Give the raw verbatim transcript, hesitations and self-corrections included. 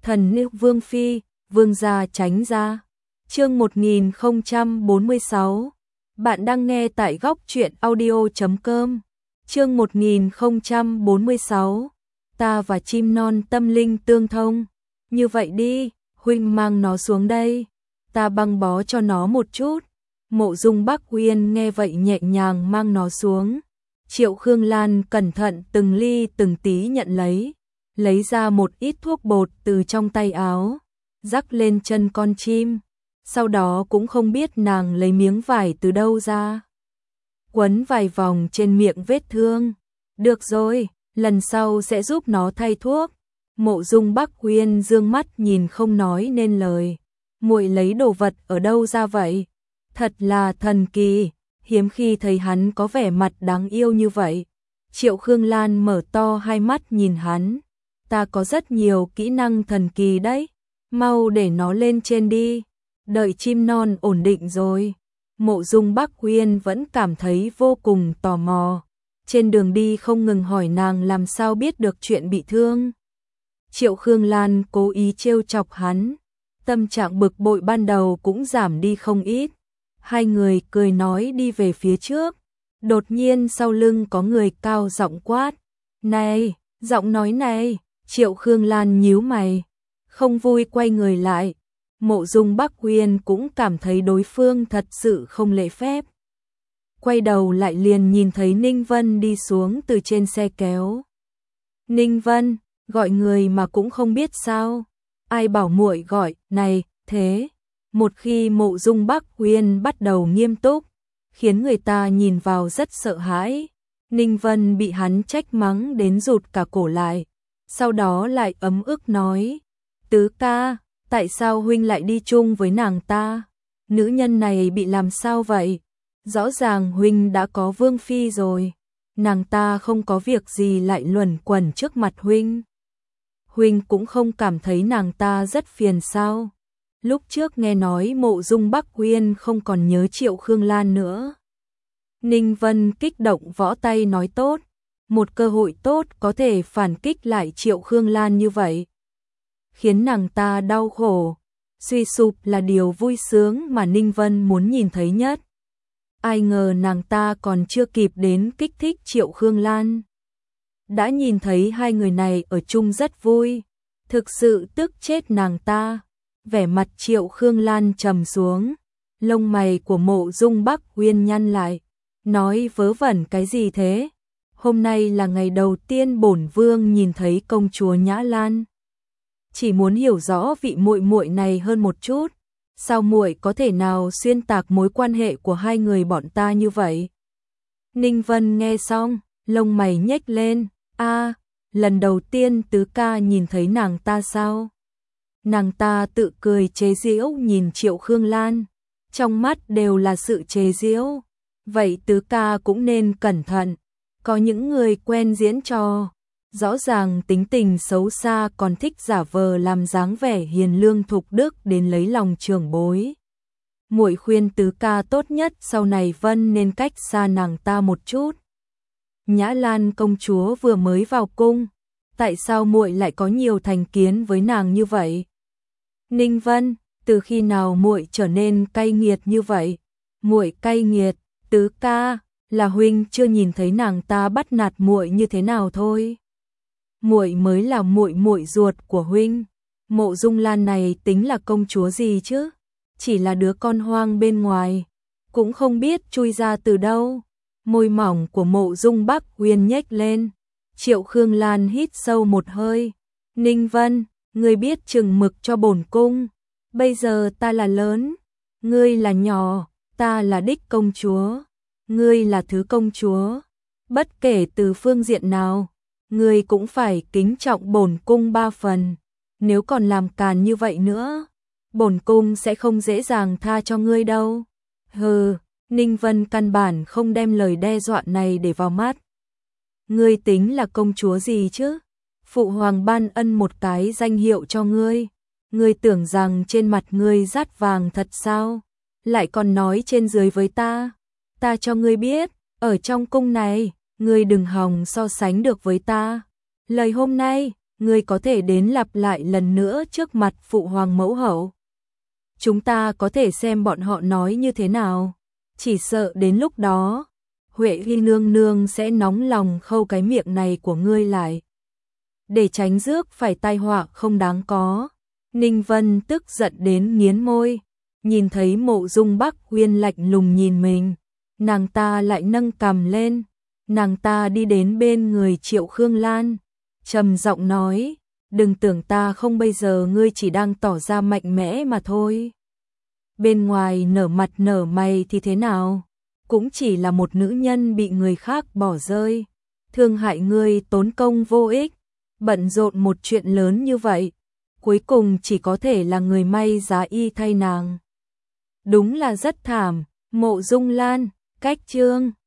Thần nữ Vương Phi, Vương gia tránh ra. Chương một nghìn không trăm bốn mươi sáu. Bạn đang nghe tại góc truyện audio chấm com. Chương một nghìn không trăm bốn mươi sáu. Ta và chim non tâm linh tương thông. Như vậy đi, huynh mang nó xuống đây, ta băng bó cho nó một chút. Mộ Dung Bắc Uyên nghe vậy nhẹ nhàng mang nó xuống. Triệu Khương Lan cẩn thận từng ly từng tí nhận lấy, lấy ra một ít thuốc bột từ trong tay áo, rắc lên chân con chim. Sau đó cũng không biết nàng lấy miếng vải từ đâu ra, quấn vài vòng trên miệng vết thương. Được rồi, lần sau sẽ giúp nó thay thuốc. Mộ Dung Bắc Uyên dương mắt nhìn không nói nên lời. Muội lấy đồ vật ở đâu ra vậy? Thật là thần kỳ, hiếm khi thấy hắn có vẻ mặt đáng yêu như vậy. Triệu Khương Lan mở to hai mắt nhìn hắn. Ta có rất nhiều kỹ năng thần kỳ đấy, mau để nó lên trên đi. Đợi chim non ổn định rồi. Mộ Dung Bắc Uyên vẫn cảm thấy vô cùng tò mò. Trên đường đi không ngừng hỏi nàng làm sao biết được chuyện bị thương. Triệu Khương Lan cố ý trêu chọc hắn. Tâm trạng bực bội ban đầu cũng giảm đi không ít. Hai người cười nói đi về phía trước. Đột nhiên sau lưng có người cao giọng quát. Này, giọng nói này. Triệu Khương Lan nhíu mày, không vui quay người lại. Mộ Dung Bắc Uyên cũng cảm thấy đối phương thật sự không lễ phép. Quay đầu lại liền nhìn thấy Ninh Vân đi xuống từ trên xe kéo. Ninh Vân, gọi người mà cũng không biết sao? Ai bảo muội gọi, này, thế. Một khi Mộ Dung Bắc Uyên bắt đầu nghiêm túc, khiến người ta nhìn vào rất sợ hãi. Ninh Vân bị hắn trách mắng đến rụt cả cổ lại. Sau đó lại ấm ức nói, tứ ca, tại sao huynh lại đi chung với nàng ta? Nữ nhân này bị làm sao vậy? Rõ ràng huynh đã có vương phi rồi, nàng ta không có việc gì lại luẩn quẩn trước mặt huynh. Huynh cũng không cảm thấy nàng ta rất phiền sao? Lúc trước nghe nói Mộ Dung Bắc Uyên không còn nhớ Triệu Khương Lan nữa. Ninh Vân kích động võ tay nói tốt. Một cơ hội tốt có thể phản kích lại Triệu Khương Lan như vậy, khiến nàng ta đau khổ, suy sụp là điều vui sướng mà Ninh Vân muốn nhìn thấy nhất. Ai ngờ nàng ta còn chưa kịp đến kích thích Triệu Khương Lan, đã nhìn thấy hai người này ở chung rất vui, thực sự tức chết nàng ta. Vẻ mặt Triệu Khương Lan trầm xuống, lông mày của Mộ Dung Bắc Uyên nhăn lại, nói vớ vẩn cái gì thế? Hôm nay là ngày đầu tiên bổn vương nhìn thấy công chúa Nhã Lan, chỉ muốn hiểu rõ vị muội muội này hơn một chút, sao muội có thể nào xuyên tạc mối quan hệ của hai người bọn ta như vậy? Ninh Vân nghe xong, lông mày nhếch lên, a, lần đầu tiên tứ ca nhìn thấy nàng ta sao? Nàng ta tự cười chế giễu nhìn Triệu Khương Lan, trong mắt đều là sự chế giễu. Vậy tứ ca cũng nên cẩn thận. Có những người quen diễn trò, rõ ràng tính tình xấu xa còn thích giả vờ làm dáng vẻ hiền lương thục đức đến lấy lòng trưởng bối. Muội khuyên tứ ca tốt nhất sau này Vân nên cách xa nàng ta một chút. Nhã Lan công chúa vừa mới vào cung, tại sao muội lại có nhiều thành kiến với nàng như vậy? Ninh Vân, từ khi nào muội trở nên cay nghiệt như vậy? Muội cay nghiệt, tứ ca, là huynh chưa nhìn thấy nàng ta bắt nạt muội như thế nào thôi. Muội mới là muội muội ruột của huynh. Mộ Dung Lan này tính là công chúa gì chứ? Chỉ là đứa con hoang bên ngoài, cũng không biết chui ra từ đâu. Môi mỏng của Mộ Dung Bắc Uyên nhếch lên. Triệu Khương Lan hít sâu một hơi. Ninh Vân, ngươi biết chừng mực cho bổn cung. Bây giờ ta là lớn, ngươi là nhỏ, ta là đích công chúa. Ngươi là thứ công chúa, bất kể từ phương diện nào, ngươi cũng phải kính trọng bổn cung ba phần. Nếu còn làm càn như vậy nữa, bổn cung sẽ không dễ dàng tha cho ngươi đâu. Hừ, Ninh Vân căn bản không đem lời đe dọa này để vào mắt. Ngươi tính là công chúa gì chứ? Phụ hoàng ban ân một cái danh hiệu cho ngươi, ngươi tưởng rằng trên mặt ngươi dát vàng thật sao? Lại còn nói trên dưới với ta. Ta cho ngươi biết, ở trong cung này, ngươi đừng hòng so sánh được với ta. Lời hôm nay, ngươi có thể đến lặp lại lần nữa trước mặt phụ hoàng mẫu hậu. Chúng ta có thể xem bọn họ nói như thế nào. Chỉ sợ đến lúc đó, Huệ Hy nương nương sẽ nóng lòng khâu cái miệng này của ngươi lại. Để tránh rước phải tai họa không đáng có. Ninh Vân tức giận đến nghiến môi, nhìn thấy Mộ Dung Bắc Uyên lạnh lùng nhìn mình, nàng ta lại nâng cằm lên, nàng ta đi đến bên người Triệu Khương Lan, trầm giọng nói, đừng tưởng ta không, bây giờ ngươi chỉ đang tỏ ra mạnh mẽ mà thôi. Bên ngoài nở mặt nở mày thì thế nào, cũng chỉ là một nữ nhân bị người khác bỏ rơi, thương hại ngươi tốn công vô ích, bận rộn một chuyện lớn như vậy, cuối cùng chỉ có thể là người may giá y thay nàng. Đúng là rất thảm. Mộ Dung Lan, cách chương